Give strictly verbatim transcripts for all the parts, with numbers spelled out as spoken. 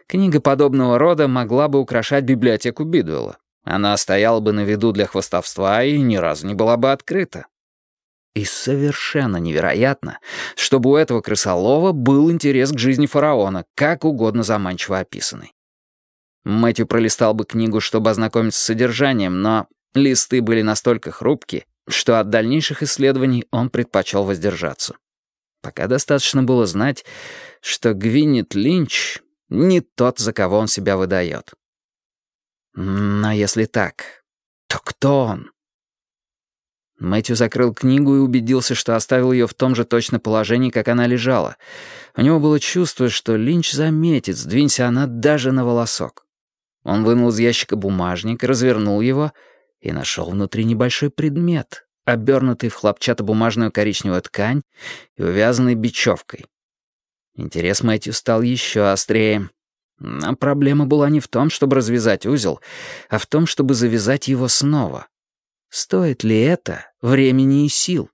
Книга подобного рода могла бы украшать библиотеку Бидуэлла. Она стояла бы на виду для хвастовства и ни разу не была бы открыта. И совершенно невероятно, чтобы у этого крысолова был интерес к жизни фараона, как угодно заманчиво описанный. Мэтью пролистал бы книгу, чтобы ознакомиться с содержанием, но листы были настолько хрупки, что от дальнейших исследований он предпочел воздержаться. Пока достаточно было знать, что Гвинет Линч не тот, за кого он себя выдает. Но если так, то кто он? Мэтью закрыл книгу и убедился, что оставил ее в том же точно положении, как она лежала. У него было чувство, что Линч заметит, сдвинься она даже на волосок. Он вынул из ящика бумажник, развернул его и нашел внутри небольшой предмет, обернутый в хлопчатобумажную коричневую ткань и увязанный бечевкой. Интерес Мэтью стал еще острее. Но проблема была не в том, чтобы развязать узел, а в том, чтобы завязать его снова. Стоит ли это времени и сил?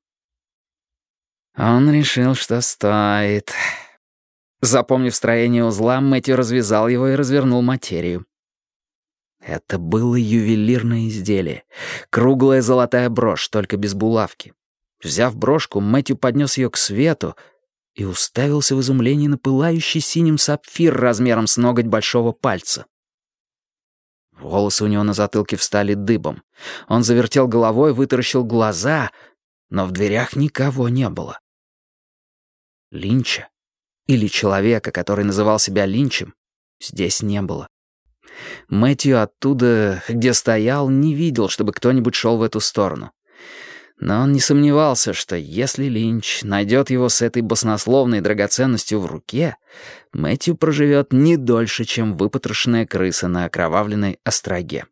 Он решил, что стоит. Запомнив строение узла, Мэтью развязал его и развернул материю. Это было ювелирное изделие. Круглая золотая брошь, только без булавки. Взяв брошку, Мэтью поднес ее к свету и уставился в изумлении на пылающий синим сапфир размером с ноготь большого пальца. Волосы у него на затылке встали дыбом. Он завертел головой, вытаращил глаза, но в дверях никого не было. Линча, или человека, который называл себя Линчем, здесь не было. Мэтью оттуда, где стоял, не видел, чтобы кто-нибудь шел в эту сторону. Но он не сомневался, что если Линч найдет его с этой баснословной драгоценностью в руке, Мэтью проживет не дольше, чем выпотрошенная крыса на окровавленной остроге.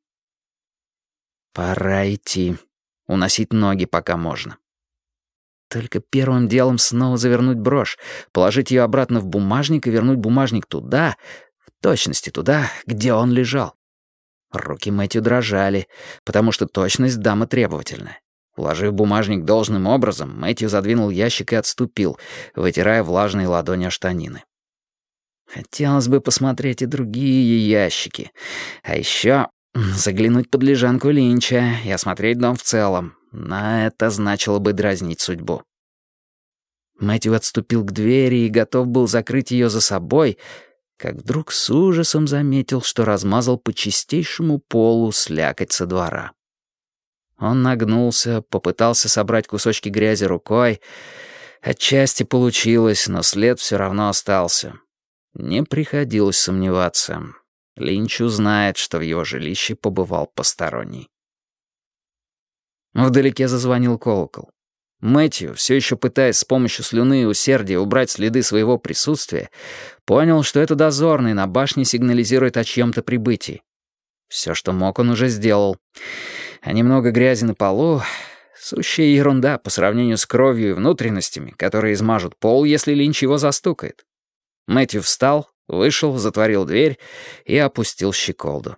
Пора идти, уносить ноги, пока можно. Только первым делом снова завернуть брошь, положить ее обратно в бумажник и вернуть бумажник туда, в точности туда, где он лежал. Руки Мэтью дрожали, потому что точность дама требовательная. Уложив бумажник должным образом, Мэтью задвинул ящик и отступил, вытирая влажные ладони о штанины. Хотелось бы посмотреть и другие ящики. А еще заглянуть под лежанку Линча и осмотреть дом в целом. Но это значило бы дразнить судьбу. Мэтью отступил к двери и готов был закрыть ее за собой, как вдруг с ужасом заметил, что размазал по чистейшему полу слякоть со двора. Он нагнулся, попытался собрать кусочки грязи рукой. Отчасти получилось, но след все равно остался. Не приходилось сомневаться. Линч узнает, что в его жилище побывал посторонний. Вдалеке зазвонил колокол. Мэтью, все еще пытаясь с помощью слюны и усердия убрать следы своего присутствия, понял, что это дозорный на башне сигнализирует о чьем-то прибытии. Все, что мог, он уже сделал. А немного грязи на полу — сущая ерунда по сравнению с кровью и внутренностями, которые измажут пол, если Линч его застукает. Мэтью встал, вышел, затворил дверь и опустил щеколду.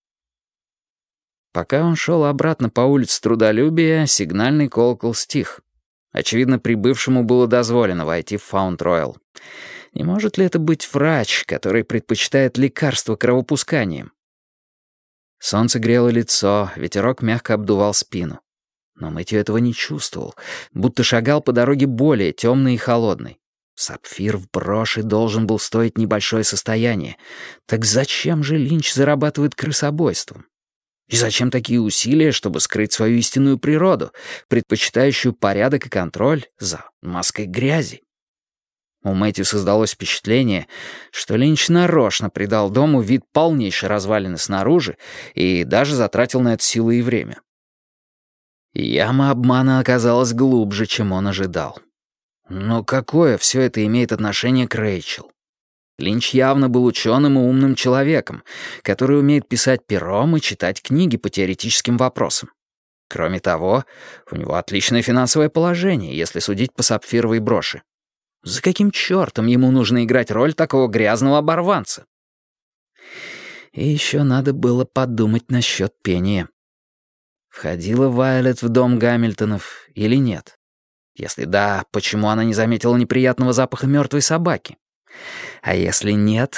Пока он шел обратно по улице Трудолюбия, сигнальный колокол стих. Очевидно, прибывшему было дозволено войти в Фаунд-Роял. Не может ли это быть врач, который предпочитает лекарства кровопусканием? Солнце грело лицо, ветерок мягко обдувал спину. Но Мэтью этого не чувствовал, будто шагал по дороге более темной и холодной. Сапфир в броши должен был стоить небольшое состояние. Так зачем же Линч зарабатывает крысобойством? И зачем такие усилия, чтобы скрыть свою истинную природу, предпочитающую порядок и контроль за маской грязи? У Мэтью создалось впечатление, что Линч нарочно придал дому вид полнейшей развалины снаружи и даже затратил на это силы и время. Яма обмана оказалась глубже, чем он ожидал. Но какое все это имеет отношение к Рэйчел? Линч явно был ученым и умным человеком, который умеет писать пером и читать книги по теоретическим вопросам. Кроме того, у него отличное финансовое положение, если судить по сапфировой броши. За каким чертом ему нужно играть роль такого грязного оборванца? И еще надо было подумать насчет пения. Входила Вайолет в дом Гамильтонов или нет? Если да, почему она не заметила неприятного запаха мертвой собаки? А если нет,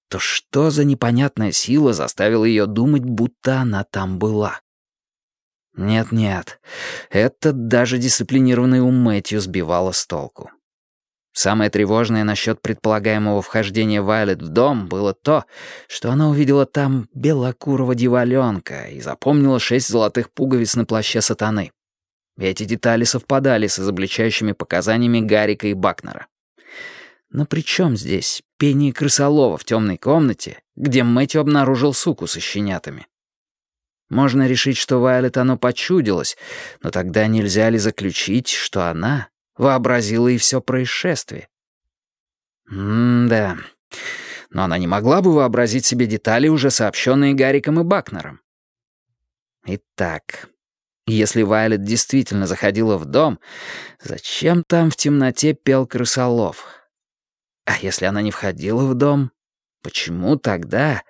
то что за непонятная сила заставила ее думать, будто она там была? Нет-нет, это даже дисциплинированный ум Мэтью сбивало с толку. Самое тревожное насчет предполагаемого вхождения Вайлет в дом было то, что она увидела там белокурого дьяволёнка и запомнила шесть золотых пуговиц на плаще сатаны. Эти детали совпадали с изобличающими показаниями Гарика и Бакнера. Но при чем здесь пение крысолова в темной комнате, где Мэтью обнаружил суку со щенятами? Можно решить, что Вайлет оно почудилось, но тогда нельзя ли заключить, что она вообразила и все происшествие? М-да. Но она не могла бы вообразить себе детали, уже сообщенные Гариком и Бакнером. Итак, если Вайлет действительно заходила в дом, зачем там в темноте пел крысолов? А если она не входила в дом, почему тогда